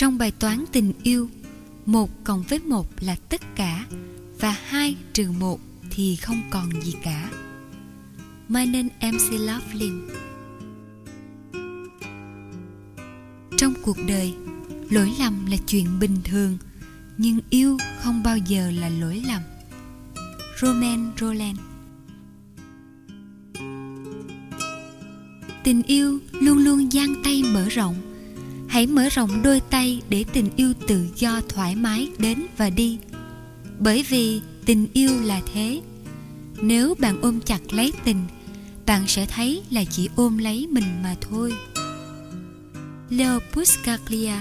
Trong bài toán tình yêu, 1 cộng với 1 là tất cả, và 2 trừ 1 thì không còn gì cả. Mynan MC Laughlin. Trong cuộc đời, lỗi lầm là chuyện bình thường, nhưng yêu không bao giờ là lỗi lầm. Romain Rolland. Tình yêu luôn luôn dang tay mở rộng. Hãy mở rộng đôi tay để tình yêu tự do thoải mái đến và đi. Bởi vì tình yêu là thế. Nếu bạn ôm chặt lấy tình, bạn sẽ thấy là chỉ ôm lấy mình mà thôi. Leo Buscaglia.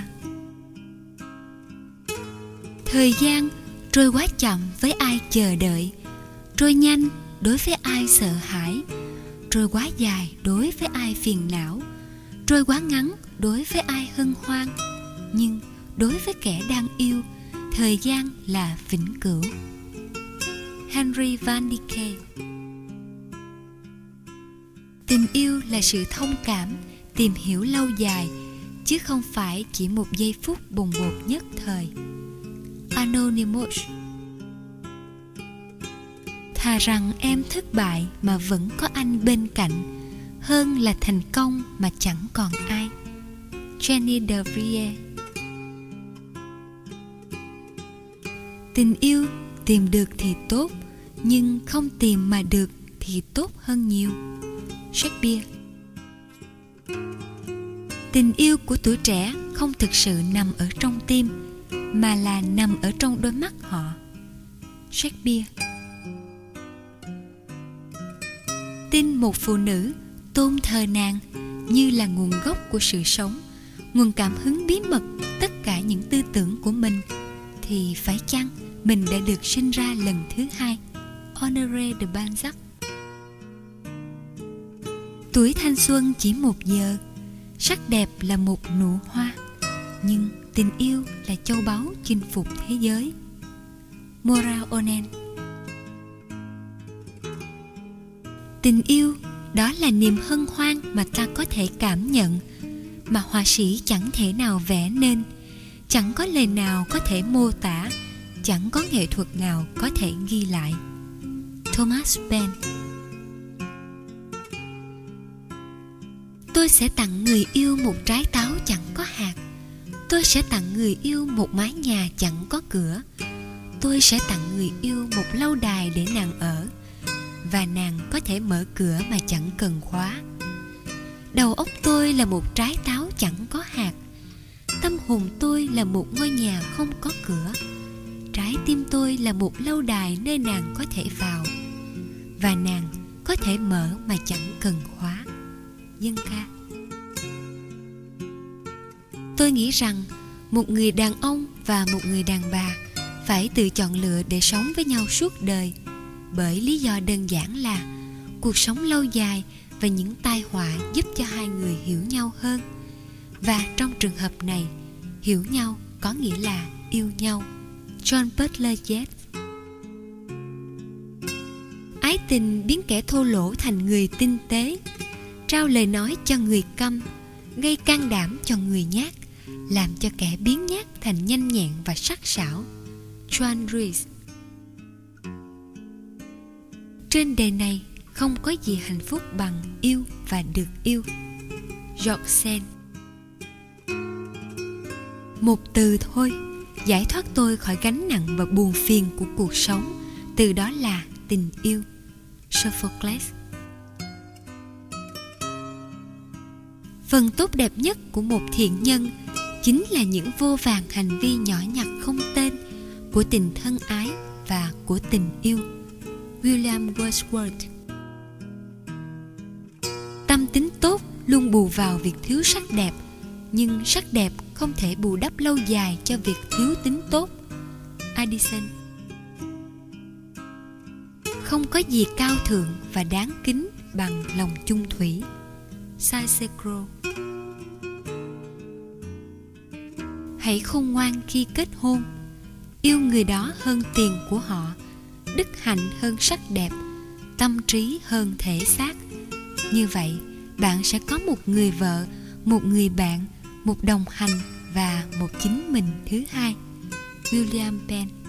Thời gian trôi quá chậm với ai chờ đợi, trôi nhanh đối với ai sợ hãi, trôi quá dài đối với ai phiền não, trôi quá ngắn đối với ai hân hoan. Nhưng đối với kẻ đang yêu, thời gian là vĩnh cửu. Henry Van Dyke. Tình yêu là sự thông cảm, tìm hiểu lâu dài, chứ không phải chỉ một giây phút bồng bột nhất thời. Anonymous. Thà rằng em thất bại mà vẫn có anh bên cạnh, hơn là thành công mà chẳng còn ai. Jenny de Vries. Tình yêu tìm được thì tốt, nhưng không tìm mà được thì tốt hơn nhiều. Shakespeare. Tình yêu của tuổi trẻ không thực sự nằm ở trong tim, mà là nằm ở trong đôi mắt họ. Shakespeare. Tin một phụ nữ tôn thờ nàng như là nguồn gốc của sự sống, nguồn cảm hứng bí mật tất cả những tư tưởng của mình, thì phải chăng mình đã được sinh ra lần thứ hai? Honoré de Balzac. Tuổi thanh xuân chỉ 1 giờ, sắc đẹp là một nụ hoa, nhưng tình yêu là châu báu chinh phục thế giới. Maura Onen. Tình yêu đó là niềm hân hoan mà ta có thể cảm nhận, mà họa sĩ chẳng thể nào vẽ nên, chẳng có lời nào có thể mô tả, chẳng có nghệ thuật nào có thể ghi lại. Thomas Paine. Tôi sẽ tặng người yêu một trái táo chẳng có hạt. Tôi sẽ tặng người yêu một mái nhà chẳng có cửa. Tôi sẽ tặng người yêu một lâu đài để nàng ở, và nàng có thể mở cửa mà chẳng cần khóa. Đầu óc tôi là một trái táo chẳng có hạt. Tâm hồn tôi là một ngôi nhà không có cửa. Trái tim tôi là một lâu đài nơi nàng có thể vào, và nàng có thể mở mà chẳng cần khóa. Dân ca. Tôi nghĩ rằng một người đàn ông và một người đàn bà phải tự chọn lựa để sống với nhau suốt đời, bởi lý do đơn giản là cuộc sống lâu dài và những tai họa giúp cho hai người hiểu nhau hơn. Và trong trường hợp này, hiểu nhau có nghĩa là yêu nhau. John Butler Yeats. Ái tình biến kẻ thô lỗ thành người tinh tế, trao lời nói cho người câm, gây can đảm cho người nhát, làm cho kẻ biếng nhác thành nhanh nhẹn và sắc sảo. Joan Ruiz. Trên đời này không có gì hạnh phúc bằng yêu và được yêu. George Sand. Một từ thôi giải thoát tôi khỏi gánh nặng và buồn phiền của cuộc sống, từ đó là tình yêu. Sophocles. Phần tốt đẹp nhất của một thiện nhân chính là những vô vàn hành vi nhỏ nhặt không tên của tình thân ái và của tình yêu. William Wordsworth. Tâm tính tốt luôn bù vào việc thiếu sắc đẹp, nhưng sắc đẹp không thể bù đắp lâu dài cho việc thiếu tính tốt. Addison. Không có gì cao thượng và đáng kính bằng lòng chung thủy. Cicero. Hãy khôn ngoan khi kết hôn, yêu người đó hơn tiền của họ, đức hạnh hơn sắc đẹp, tâm trí hơn thể xác. Như vậy, bạn sẽ có một người vợ, một người bạn, một đồng hành, và một chính mình thứ hai. William Penn.